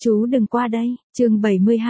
Chú đừng qua đây, chương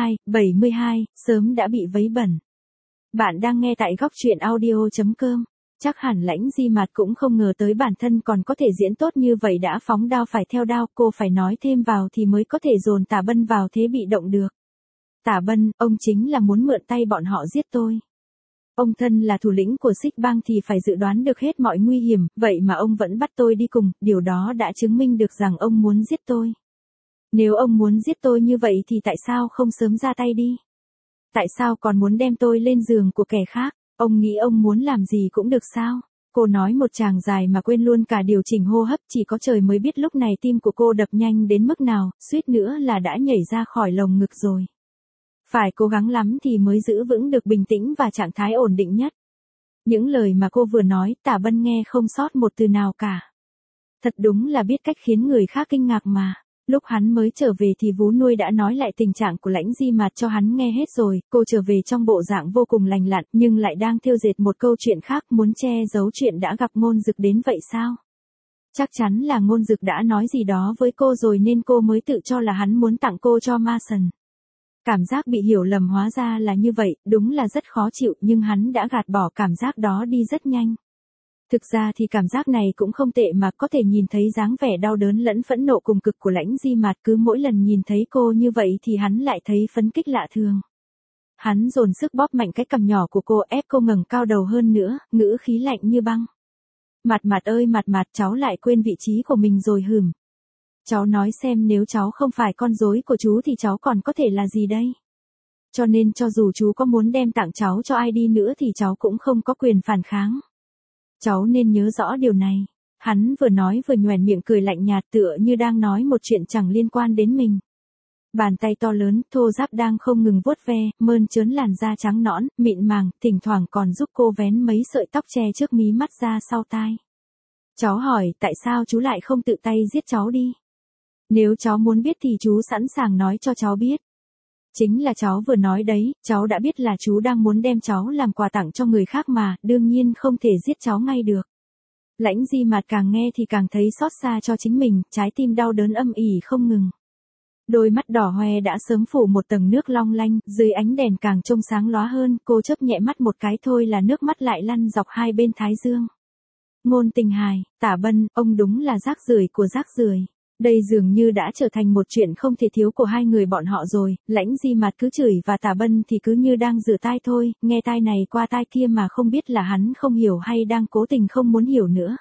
72, sớm đã bị vấy bẩn. Bạn đang nghe tại góc truyện audio.com. Chắc hẳn Lãnh Di Mạt cũng không ngờ tới bản thân còn có thể diễn tốt như vậy, đã phóng đao phải theo đao, cô phải nói thêm vào thì mới có thể dồn Tả Bân vào thế bị động được. Tả Bân, ông chính là muốn mượn tay bọn họ giết tôi. Ông thân là thủ lĩnh của Xích Bang thì phải dự đoán được hết mọi nguy hiểm, vậy mà ông vẫn bắt tôi đi cùng, điều đó đã chứng minh được rằng ông muốn giết tôi. Nếu ông muốn giết tôi như vậy thì tại sao không sớm ra tay đi? Tại sao còn muốn đem tôi lên giường của kẻ khác? Ông nghĩ ông muốn làm gì cũng được sao? Cô nói một tràng dài mà quên luôn cả điều chỉnh hô hấp, chỉ có trời mới biết lúc này tim của cô đập nhanh đến mức nào, suýt nữa là đã nhảy ra khỏi lồng ngực rồi. Phải cố gắng lắm thì mới giữ vững được bình tĩnh và trạng thái ổn định nhất. Những lời mà cô vừa nói, Tả Bân nghe không sót một từ nào cả. Thật đúng là biết cách khiến người khác kinh ngạc mà. Lúc hắn mới trở về thì vú nuôi đã nói lại tình trạng của Lãnh Di Mạt cho hắn nghe hết rồi, cô trở về trong bộ dạng vô cùng lành lặn nhưng lại đang thêu dệt một câu chuyện khác, muốn che giấu chuyện đã gặp Ngôn Dực đến vậy sao? Chắc chắn là Ngôn Dực đã nói gì đó với cô rồi nên cô mới tự cho là hắn muốn tặng cô cho Ma Sần. Cảm giác bị hiểu lầm hóa ra là như vậy, đúng là rất khó chịu nhưng hắn đã gạt bỏ cảm giác đó đi rất nhanh. Thực ra thì cảm giác này cũng không tệ mà, có thể nhìn thấy dáng vẻ đau đớn lẫn phẫn nộ cùng cực của Lãnh Di Mạt, cứ mỗi lần nhìn thấy cô như vậy thì hắn lại thấy phấn kích lạ thường. Hắn dồn sức bóp mạnh cái cằm nhỏ của cô, ép cô ngẩng cao đầu hơn nữa, ngữ khí lạnh như băng. Mạt Mạt ơi Mạt Mạt, cháu lại quên vị trí của mình rồi hửm. Cháu nói xem, nếu cháu không phải con rối của chú thì cháu còn có thể là gì đây? Cho nên cho dù chú có muốn đem tặng cháu cho ai đi nữa thì cháu cũng không có quyền phản kháng. Cháu nên nhớ rõ điều này. Hắn vừa nói vừa nhoẻn miệng cười lạnh nhạt, tựa như đang nói một chuyện chẳng liên quan đến mình. Bàn tay to lớn, thô ráp đang không ngừng vuốt ve, mơn trớn làn da trắng nõn, mịn màng, thỉnh thoảng còn giúp cô vén mấy sợi tóc che trước mí mắt ra sau tai. Cháu hỏi, tại sao chú lại không tự tay giết cháu đi? Nếu cháu muốn biết thì chú sẵn sàng nói cho cháu biết. Chính là cháu vừa nói đấy, cháu đã biết là chú đang muốn đem cháu làm quà tặng cho người khác mà, đương nhiên không thể giết cháu ngay được. Lãnh Di Mạt càng nghe thì càng thấy xót xa cho chính mình, trái tim đau đớn âm ỉ không ngừng. Đôi mắt đỏ hoe đã sớm phủ một tầng nước long lanh, dưới ánh đèn càng trông sáng lóa hơn, cô chớp nhẹ mắt một cái thôi là nước mắt lại lăn dọc hai bên thái dương. Ngôn Tình Hài, Tả Bân, ông đúng là rác rưởi của rác rưởi. Đây dường như đã trở thành một chuyện không thể thiếu của hai người bọn họ rồi, Lãnh Di Mạt cứ chửi và Tả Bân thì cứ như đang rửa tai thôi, nghe tai này qua tai kia mà không biết là hắn không hiểu hay đang cố tình không muốn hiểu nữa.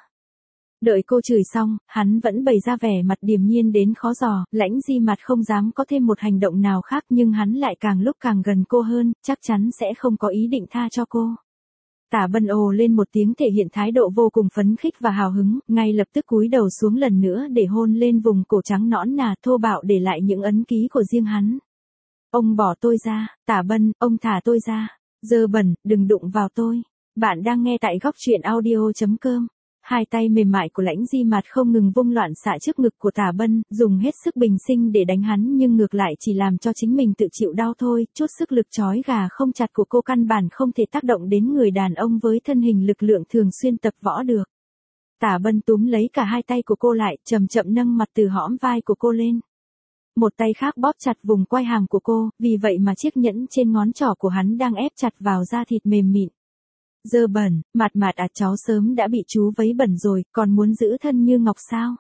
Đợi cô chửi xong, hắn vẫn bày ra vẻ mặt điềm nhiên đến khó dò, Lãnh Di Mạt không dám có thêm một hành động nào khác nhưng hắn lại càng lúc càng gần cô hơn, chắc chắn sẽ không có ý định tha cho cô. Tả Bân ồ lên một tiếng thể hiện thái độ vô cùng phấn khích và hào hứng, ngay lập tức cúi đầu xuống lần nữa để hôn lên vùng cổ trắng nõn nà thô bạo để lại những ấn ký của riêng hắn. Ông bỏ tôi ra, Tả Bân, ông thả tôi ra, dơ bẩn, đừng đụng vào tôi. Bạn đang nghe tại góc truyện audio.com. Hai tay mềm mại của Lãnh Di Mạt không ngừng vung loạn xạ trước ngực của Tả Bân, dùng hết sức bình sinh để đánh hắn nhưng ngược lại chỉ làm cho chính mình tự chịu đau thôi, chút sức lực trói gà không chặt của cô căn bản không thể tác động đến người đàn ông với thân hình lực lượng thường xuyên tập võ được. Tả Bân túm lấy cả hai tay của cô lại, chậm chậm nâng mặt từ hõm vai của cô lên. Một tay khác bóp chặt vùng quai hàm của cô, vì vậy mà chiếc nhẫn trên ngón trỏ của hắn đang ép chặt vào da thịt mềm mịn. Dơ bẩn, Mạt Mạt à, cháu sớm đã bị chú vấy bẩn rồi, còn muốn giữ thân như ngọc sao?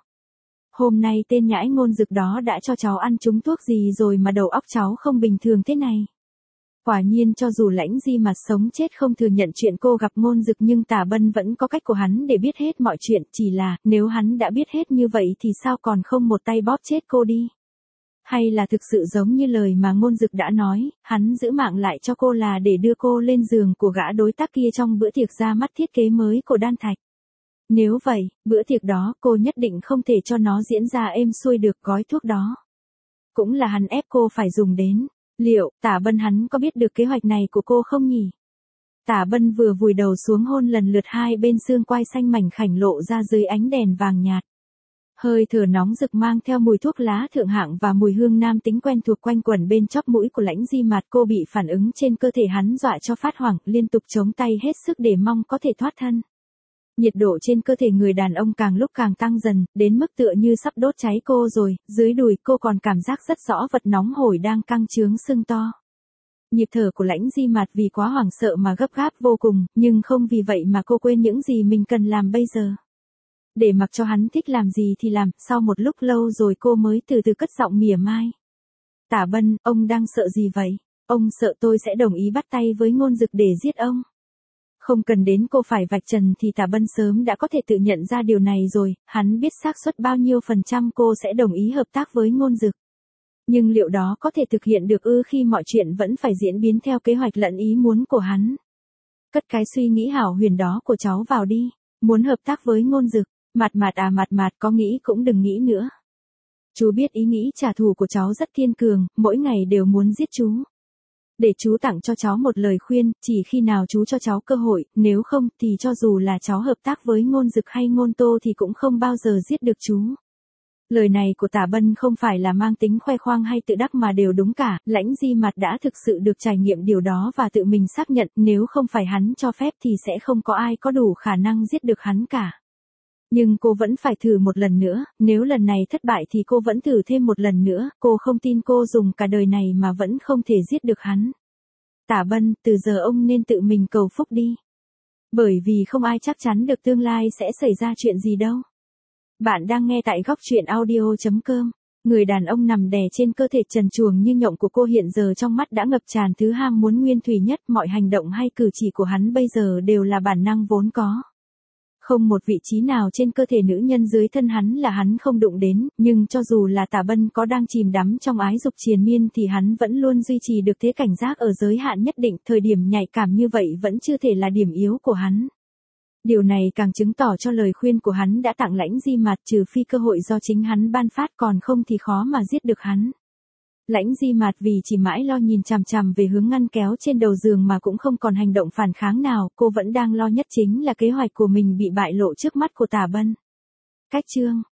Hôm nay tên nhãi Ngôn Dực đó đã cho cháu ăn trúng thuốc gì rồi mà đầu óc cháu không bình thường thế này. Quả nhiên cho dù Lãnh Di Mạt sống chết không thừa nhận chuyện cô gặp Ngôn Dực nhưng Tả Bân vẫn có cách của hắn để biết hết mọi chuyện, chỉ là nếu hắn đã biết hết như vậy thì sao còn không một tay bóp chết cô đi? Hay là thực sự giống như lời mà Ngôn Dực đã nói, hắn giữ mạng lại cho cô là để đưa cô lên giường của gã đối tác kia trong bữa tiệc ra mắt thiết kế mới của Đan Thạch. Nếu vậy, bữa tiệc đó cô nhất định không thể cho nó diễn ra êm xuôi được, gói thuốc đó cũng là hắn ép cô phải dùng đến. Liệu Tả Bân hắn có biết được kế hoạch này của cô không nhỉ? Tả Bân vừa vùi đầu xuống hôn lần lượt hai bên xương quai xanh mảnh khảnh lộ ra dưới ánh đèn vàng nhạt. Hơi thở nóng rực mang theo mùi thuốc lá thượng hạng và mùi hương nam tính quen thuộc quanh quẩn bên chóp mũi của Lãnh Di Mạt, cô bị phản ứng trên cơ thể hắn dọa cho phát hoảng, liên tục chống tay hết sức để mong có thể thoát thân. Nhiệt độ trên cơ thể người đàn ông càng lúc càng tăng dần, đến mức tựa như sắp đốt cháy cô rồi, dưới đùi cô còn cảm giác rất rõ vật nóng hổi đang căng trướng sưng to. Nhịp thở của Lãnh Di Mạt vì quá hoảng sợ mà gấp gáp vô cùng, nhưng không vì vậy mà cô quên những gì mình cần làm bây giờ. Để mặc cho hắn thích làm gì thì làm, sau một lúc lâu rồi cô mới từ từ cất giọng mỉa mai. Tả Bân, ông đang sợ gì vậy? Ông sợ tôi sẽ đồng ý bắt tay với Ngôn Dực để giết ông. Không cần đến cô phải vạch trần thì Tả Bân sớm đã có thể tự nhận ra điều này rồi, hắn biết xác suất bao nhiêu % cô sẽ đồng ý hợp tác với Ngôn Dực. Nhưng liệu đó có thể thực hiện được ư khi mọi chuyện vẫn phải diễn biến theo kế hoạch lẫn ý muốn của hắn? Cất cái suy nghĩ hão huyền đó của cháu vào đi, muốn hợp tác với Ngôn Dực, Mạt Mạt có nghĩ cũng đừng nghĩ nữa. Chú biết ý nghĩ trả thù của cháu rất thiên cường, mỗi ngày đều muốn giết chú. Để chú tặng cho cháu một lời khuyên, chỉ khi nào chú cho cháu cơ hội, nếu không thì cho dù là cháu hợp tác với Ngôn Dực hay Ngôn Tô thì cũng không bao giờ giết được chú. Lời này của Tả Bân không phải là mang tính khoe khoang hay tự đắc mà đều đúng cả, Lãnh Di Mạt đã thực sự được trải nghiệm điều đó và tự mình xác nhận nếu không phải hắn cho phép thì sẽ không có ai có đủ khả năng giết được hắn cả. Nhưng cô vẫn phải thử một lần nữa, nếu lần này thất bại thì cô vẫn thử thêm một lần nữa, cô không tin cô dùng cả đời này mà vẫn không thể giết được hắn. Tả Bân, từ giờ ông nên tự mình cầu phúc đi. Bởi vì không ai chắc chắn được tương lai sẽ xảy ra chuyện gì đâu. Bạn đang nghe tại góc truyện audio.com. Người đàn ông nằm đè trên cơ thể trần truồng như nhộng của cô hiện giờ trong mắt đã ngập tràn thứ ham muốn nguyên thủy nhất, mọi hành động hay cử chỉ của hắn bây giờ đều là bản năng vốn có. Không một vị trí nào trên cơ thể nữ nhân dưới thân hắn là hắn không đụng đến, nhưng cho dù là Tả Bân có đang chìm đắm trong ái dục triền miên thì hắn vẫn luôn duy trì được thế cảnh giác ở giới hạn nhất định, thời điểm nhạy cảm như vậy vẫn chưa thể là điểm yếu của hắn. Điều này càng chứng tỏ cho lời khuyên của hắn đã tặng Lãnh Di Mạt, trừ phi cơ hội do chính hắn ban phát, còn không thì khó mà giết được hắn. Lãnh Di Mạt vì chỉ mãi lo nhìn chằm chằm về hướng ngăn kéo trên đầu giường mà cũng không còn hành động phản kháng nào, cô vẫn đang lo nhất chính là kế hoạch của mình bị bại lộ trước mắt của Tả Bân. Cách chương